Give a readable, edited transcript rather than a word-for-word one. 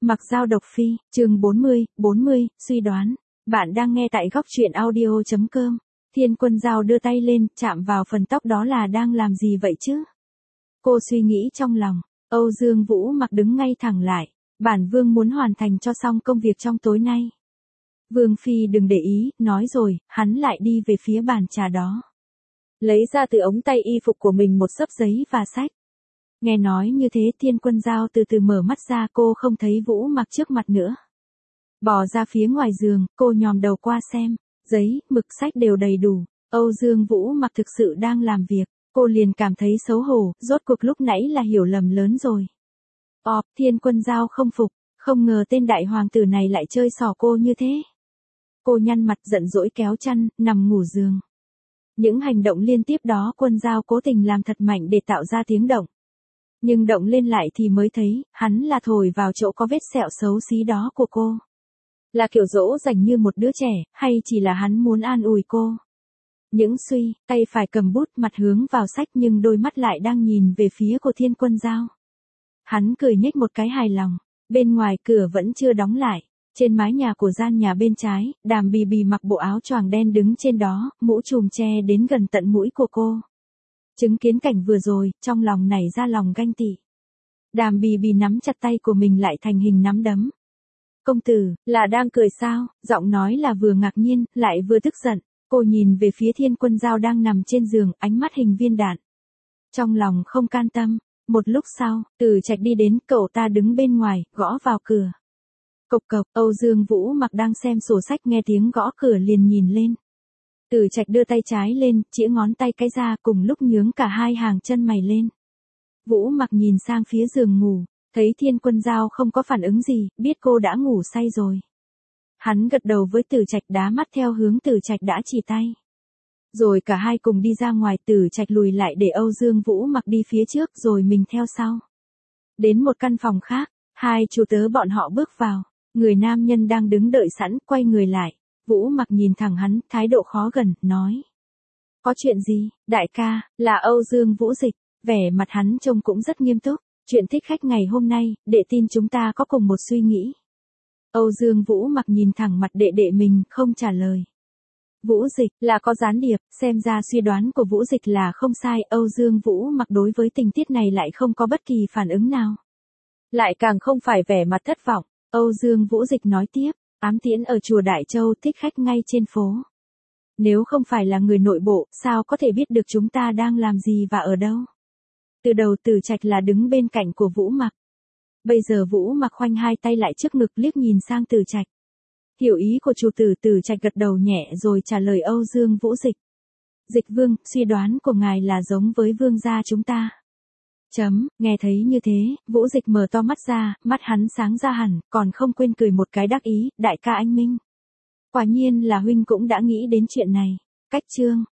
Mặc Dao độc phi, chương 40, suy đoán. Bạn đang nghe tại góc truyện audio.com. Thiên Quân Dao đưa tay lên, chạm vào phần tóc đó là đang làm gì vậy chứ? Cô suy nghĩ trong lòng. Âu Dương Vũ Mặc đứng ngay thẳng lại. Bản vương muốn hoàn thành cho xong công việc trong tối nay. Vương phi đừng để ý, nói rồi, hắn lại đi về phía bàn trà đó. Lấy ra từ ống tay y phục của mình một xấp giấy và sách. Nghe nói như thế Thiên Quân Dao từ từ mở mắt ra, cô không thấy Vũ Mặc trước mặt nữa. Bò ra phía ngoài giường, cô nhòm đầu qua xem, giấy, mực sách đều đầy đủ. Âu Dương Vũ Mặc thực sự đang làm việc, cô liền cảm thấy xấu hổ, rốt cuộc lúc nãy là hiểu lầm lớn rồi. Thiên Quân Dao không phục, không ngờ tên đại hoàng tử này lại chơi xỏ cô như thế. Cô nhăn mặt giận dỗi kéo chăn, nằm ngủ giường. Những hành động liên tiếp đó Quân Dao cố tình làm thật mạnh để tạo ra tiếng động. Nhưng động lên lại thì mới thấy, hắn là thổi vào chỗ có vết sẹo xấu xí đó của cô. Là kiểu dỗ dành như một đứa trẻ, hay chỉ là hắn muốn an ủi cô? Những suy, tay phải cầm bút mặt hướng vào sách nhưng đôi mắt lại đang nhìn về phía của Thiên Quân Dao. Hắn cười nhếch một cái hài lòng, bên ngoài cửa vẫn chưa đóng lại. Trên mái nhà của gian nhà bên trái, Đàm Bì Bì mặc bộ áo choàng đen đứng trên đó, mũ trùm che đến gần tận mũi của cô. Chứng kiến cảnh vừa rồi, trong lòng nảy ra lòng ganh tị. Đàm Bì Bì nắm chặt tay của mình lại thành hình nắm đấm. Công tử, là đang cười sao? Giọng nói là vừa ngạc nhiên, lại vừa tức giận. Cô nhìn về phía Thiên Quân Dao đang nằm trên giường, ánh mắt hình viên đạn. Trong lòng không can tâm. Một lúc sau, Từ Trạch đi đến, cậu ta đứng bên ngoài, gõ vào cửa. Cộc cộc, Âu Dương Vũ Mặc đang xem sổ sách nghe tiếng gõ cửa liền nhìn lên. Từ Trạch đưa tay trái lên, chĩa ngón tay cái ra, cùng lúc nhướng cả hai hàng chân mày lên. Vũ Mặc nhìn sang phía giường ngủ, thấy Thiên Quân Dao không có phản ứng gì, biết cô đã ngủ say rồi. Hắn gật đầu với Từ Trạch, đá mắt theo hướng Từ Trạch đã chỉ tay. Rồi cả hai cùng đi ra ngoài, Từ Trạch lùi lại để Âu Dương Vũ Mặc đi phía trước rồi mình theo sau. Đến một căn phòng khác, hai chủ tớ bọn họ bước vào, người nam nhân đang đứng đợi sẵn, quay người lại. Vũ Mặc nhìn thẳng hắn, thái độ khó gần, nói. Có chuyện gì, đại ca, là Âu Dương Vũ Dịch, vẻ mặt hắn trông cũng rất nghiêm túc. Chuyện thích khách ngày hôm nay, đệ tin chúng ta có cùng một suy nghĩ. Âu Dương Vũ Mặc nhìn thẳng mặt đệ đệ mình, không trả lời. Vũ Dịch, là có gián điệp, xem ra suy đoán của Vũ Dịch là không sai. Âu Dương Vũ Mặc đối với tình tiết này lại không có bất kỳ phản ứng nào. Lại càng không phải vẻ mặt thất vọng. Âu Dương Vũ Dịch nói tiếp, ám tiễn ở chùa Đại Châu, thích khách ngay trên phố. Nếu không phải là người nội bộ, sao có thể biết được chúng ta đang làm gì và ở đâu? Từ đầu Từ Trạch là đứng bên cạnh của Vũ Mặc. Bây giờ Vũ Mặc khoanh hai tay lại trước ngực liếc nhìn sang Từ Trạch. Hiểu ý của chủ tử, Từ Trạch gật đầu nhẹ rồi trả lời Âu Dương Vũ Dịch. Dịch vương, suy đoán của ngài là giống với vương gia chúng ta. Nghe thấy như thế, Vũ Dịch mở to mắt ra, mắt hắn sáng ra hẳn, còn không quên cười một cái đắc ý, đại ca anh minh. Quả nhiên là huynh cũng đã nghĩ đến chuyện này. Cách chương